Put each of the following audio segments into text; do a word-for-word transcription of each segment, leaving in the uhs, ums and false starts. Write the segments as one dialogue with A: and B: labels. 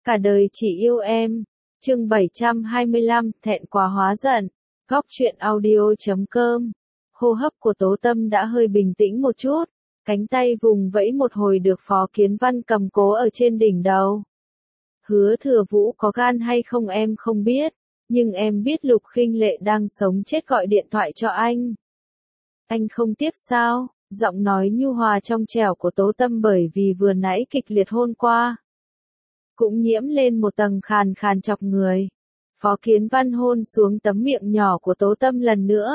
A: Cả đời chỉ yêu em. Chương bảy trăm hai mươi lăm, thẹn quá hóa giận. Góc truyện audio chấm com. Hô hấp của Tố Tâm đã hơi bình tĩnh một chút, cánh tay vùng vẫy một hồi được Phó Kiến Văn cầm cố ở trên đỉnh đầu. Hứa Thừa Vũ có gan hay không em không biết, nhưng em biết Lục Khinh Lệ đang sống chết gọi điện thoại cho anh. Anh không tiếp sao? Giọng nói nhu hòa trong trẻo của Tố Tâm bởi vì vừa nãy kịch liệt hôn qua, cũng nhiễm lên một tầng khàn khàn chọc người. Phó Kiến Văn hôn xuống tấm miệng nhỏ của Tố Tâm lần nữa.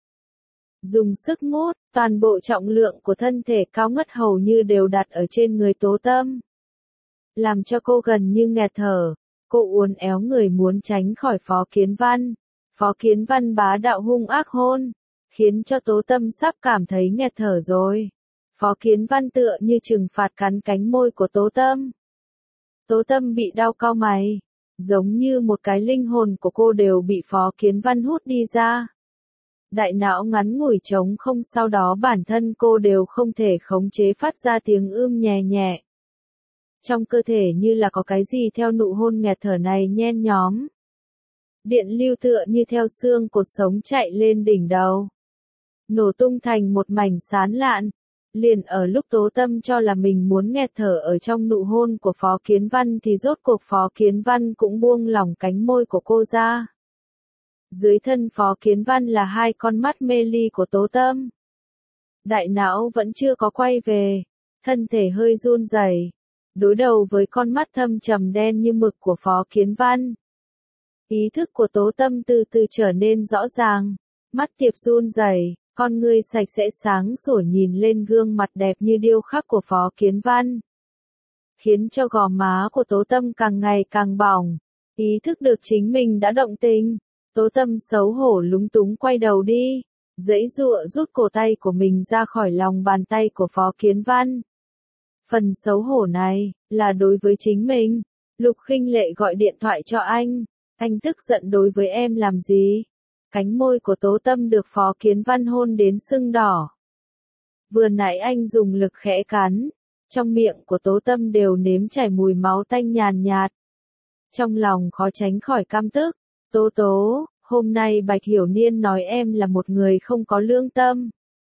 A: Dùng sức mút, toàn bộ trọng lượng của thân thể cao ngất hầu như đều đặt ở trên người Tố Tâm, làm cho cô gần như nghẹt thở. Cô uốn éo người muốn tránh khỏi Phó Kiến Văn. Phó Kiến Văn bá đạo hung ác hôn, khiến cho Tố Tâm sắp cảm thấy nghẹt thở rồi. Phó Kiến Văn tựa như trừng phạt cắn cánh môi của Tố Tâm. Tố Tâm bị đau cau mày, giống như một cái linh hồn của cô đều bị Phó Kiến Văn hút đi ra. Đại não ngắn ngủi trống không, sau đó bản thân cô đều không thể khống chế phát ra tiếng ưm nhẹ nhẹ. Trong cơ thể như là có cái gì theo nụ hôn nghẹt thở này nhen nhóm. Điện lưu tựa như theo xương cột sống chạy lên đỉnh đầu, nổ tung thành một mảnh sán lạn. Liền ở lúc Tố Tâm cho là mình muốn nghẹt thở ở trong nụ hôn của Phó Kiến Văn thì rốt cuộc Phó Kiến Văn cũng buông lỏng cánh môi của cô ra. Dưới thân Phó Kiến Văn là hai con mắt mê ly của Tố Tâm. Đại não vẫn chưa có quay về, thân thể hơi run rẩy, đối đầu với con mắt thâm trầm đen như mực của Phó Kiến Văn. Ý thức của Tố Tâm từ từ trở nên rõ ràng, mắt tiệp run rẩy, con ngươi sạch sẽ sáng sủa nhìn lên gương mặt đẹp như điêu khắc của Phó Kiến Văn, khiến cho gò má của Tố Tâm càng ngày càng bỏng. Ý thức được chính mình đã động tình, Tố Tâm xấu hổ lúng túng quay đầu đi, giãy giụa rút cổ tay của mình ra khỏi lòng bàn tay của Phó Kiến Văn. Phần xấu hổ này là đối với chính mình. Lục Khinh Lệ gọi điện thoại cho anh, anh tức giận đối với em làm gì? Cánh môi của Tố Tâm được Phó Kiến Văn hôn đến sưng đỏ. Vừa nãy anh dùng lực khẽ cắn, trong miệng của Tố Tâm đều nếm trải mùi máu tanh nhàn nhạt. Trong lòng khó tránh khỏi căm tức. Tố Tố, hôm nay Bạch Hiểu Niên nói em là một người không có lương tâm.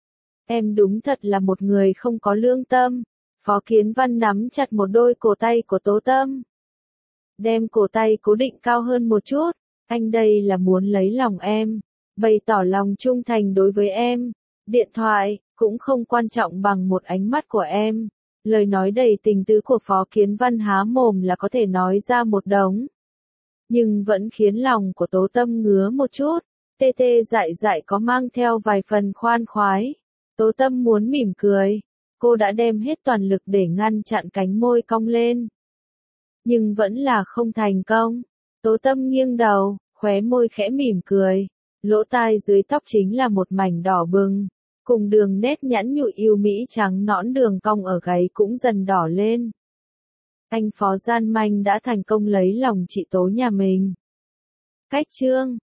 A: Em đúng thật là một người không có lương tâm. Phó Kiến Văn nắm chặt một đôi cổ tay của Tố Tâm, đem cổ tay cố định cao hơn một chút. Anh đây là muốn lấy lòng em, bày tỏ lòng trung thành đối với em. Điện thoại cũng không quan trọng bằng một ánh mắt của em. Lời nói đầy tình tứ của Phó Kiến Văn há mồm là có thể nói ra một đống, nhưng vẫn khiến lòng của Tố Tâm ngứa một chút, tê tê dại dại có mang theo vài phần khoan khoái. Tố Tâm muốn mỉm cười, cô đã đem hết toàn lực để ngăn chặn cánh môi cong lên, nhưng vẫn là không thành công. Tố Tâm nghiêng đầu, khóe môi khẽ mỉm cười, lỗ tai dưới tóc chính là một mảnh đỏ bừng, cùng đường nét nhẵn nhụi yêu mỹ trắng nõn, đường cong ở gáy cũng dần đỏ lên. Anh Phó gian manh đã thành công lấy lòng chị Tố nhà mình. Cách chương